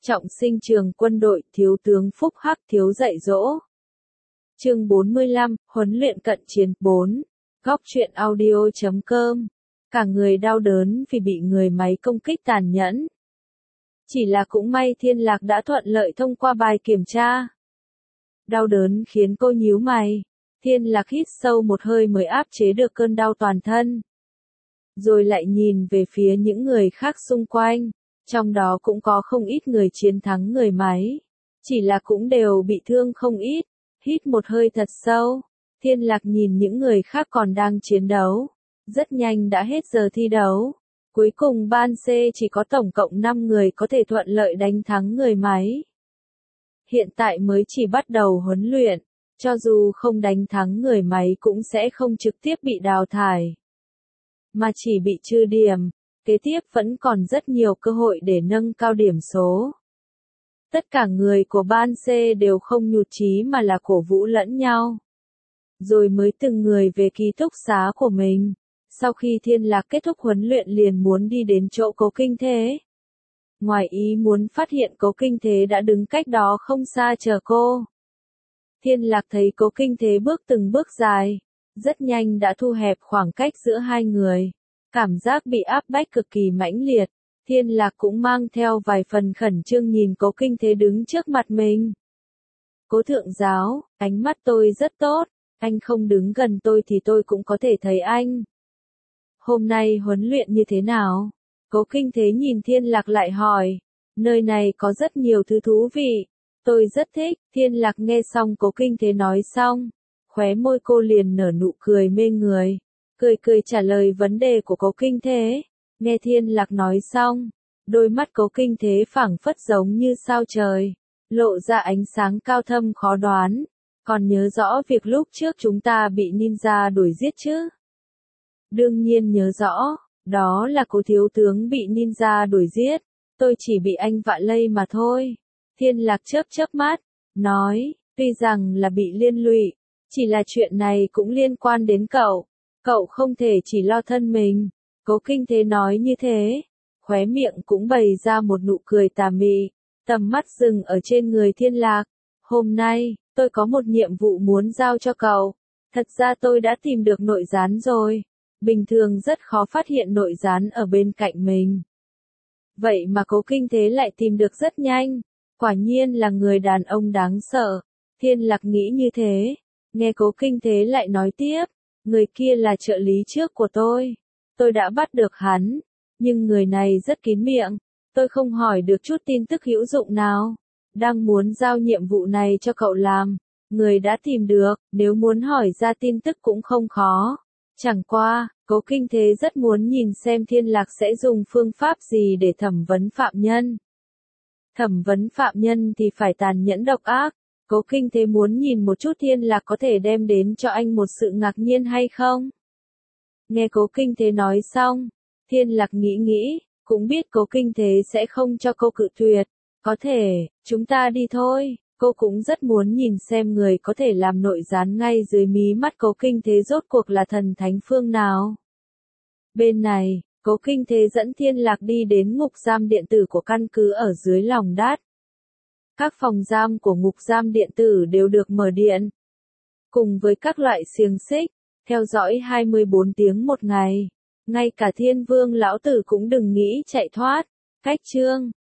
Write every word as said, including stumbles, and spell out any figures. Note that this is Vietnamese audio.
Trọng sinh trường quân đội, thiếu tướng Phúc Hắc thiếu dạy dỗ. Chương bốn mươi lăm, huấn luyện cận chiến. bốn. Góc truyện audio chấm com. Cả người đau đớn vì bị người máy công kích tàn nhẫn. Chỉ là cũng may Thiên Lạc đã thuận lợi thông qua bài kiểm tra. Đau đớn khiến cô nhíu mày. Thiên Lạc hít sâu một hơi mới áp chế được cơn đau toàn thân. Rồi lại nhìn về phía những người khác xung quanh. Trong đó cũng có không ít người chiến thắng người máy. Chỉ là cũng đều bị thương không ít. Hít một hơi thật sâu. Thiên Lạc nhìn những người khác còn đang chiến đấu. Rất nhanh đã hết giờ thi đấu. Cuối cùng ban C chỉ có tổng cộng năm người có thể thuận lợi đánh thắng người máy. Hiện tại mới chỉ bắt đầu huấn luyện. Cho dù không đánh thắng người máy cũng sẽ không trực tiếp bị đào thải. Mà chỉ bị trừ điểm. Kế tiếp vẫn còn rất nhiều cơ hội để nâng cao điểm số. Tất cả người của ban C đều không nhụt chí mà là cổ vũ lẫn nhau. Rồi mới từng người về ký túc xá của mình. Sau khi Thiên Lạc kết thúc huấn luyện liền muốn đi đến chỗ Cố Kinh Thế. Ngoài ý muốn phát hiện Cố Kinh Thế đã đứng cách đó không xa chờ cô. Thiên Lạc thấy Cố Kinh Thế bước từng bước dài. Rất nhanh đã thu hẹp khoảng cách giữa hai người. Cảm giác bị áp bách cực kỳ mãnh liệt. Thiên Lạc cũng mang theo vài phần khẩn trương nhìn Cố Kinh Thế đứng trước mặt mình. Cố thượng giáo, ánh mắt tôi rất tốt. Anh không đứng gần tôi thì tôi cũng có thể thấy anh. Hôm nay huấn luyện như thế nào? Cố Kinh Thế nhìn Thiên Lạc lại hỏi. Nơi này có rất nhiều thứ thú vị. Tôi rất thích. Thiên Lạc nghe xong Cố Kinh Thế nói xong. Khóe môi cô liền nở nụ cười mê người. Cười cười trả lời vấn đề của Cố Kinh Thế. Nghe Thiên Lạc nói xong. Đôi mắt Cố Kinh Thế phảng phất giống như sao trời. Lộ ra ánh sáng cao thâm khó đoán. Còn nhớ rõ việc lúc trước chúng ta bị ninja đuổi giết chứ? Đương nhiên nhớ rõ, đó là Cố thiếu tướng bị ninja đuổi giết, tôi chỉ bị anh vạ lây mà thôi. Thiên Lạc chớp chớp mắt, nói, tuy rằng là bị liên lụy, chỉ là chuyện này cũng liên quan đến cậu, cậu không thể chỉ lo thân mình. Cố Kinh Thế nói như thế, khóe miệng cũng bày ra một nụ cười tà mị, tầm mắt dừng ở trên người Thiên Lạc. Hôm nay, tôi có một nhiệm vụ muốn giao cho cậu. Thật ra tôi đã tìm được nội gián rồi. Bình thường rất khó phát hiện nội gián ở bên cạnh mình. Vậy mà Cố Kinh Thế lại tìm được rất nhanh. Quả nhiên là người đàn ông đáng sợ. Thiên Lạc nghĩ như thế. Nghe Cố Kinh Thế lại nói tiếp. Người kia là trợ lý trước của tôi. Tôi đã bắt được hắn. Nhưng người này rất kín miệng. Tôi không hỏi được chút tin tức hữu dụng nào. Đang muốn giao nhiệm vụ này cho cậu làm. Người đã tìm được. Nếu muốn hỏi ra tin tức cũng không khó. Chẳng qua, Cố Kinh Thế rất muốn nhìn xem Thiên Lạc sẽ dùng phương pháp gì để thẩm vấn phạm nhân. Thẩm vấn phạm nhân thì phải tàn nhẫn độc ác. Cố Kinh Thế muốn nhìn một chút Thiên Lạc có thể đem đến cho anh một sự ngạc nhiên hay không. Nghe Cố Kinh Thế nói xong, Thiên Lạc nghĩ nghĩ, cũng biết Cố Kinh Thế sẽ không cho cô cự tuyệt. Có thể, chúng ta đi thôi. Cô cũng rất muốn nhìn xem người có thể làm nội gián ngay dưới mí mắt Cố Kinh Thế rốt cuộc là thần thánh phương nào. Bên này, Cố Kinh Thế dẫn Thiên Lạc đi đến ngục giam điện tử của căn cứ ở dưới lòng đất. Các phòng giam của ngục giam điện tử đều được mở điện. Cùng với các loại xiềng xích, theo dõi hai mươi bốn tiếng một ngày. Ngay cả Thiên Vương lão tử cũng đừng nghĩ chạy thoát. Cách chương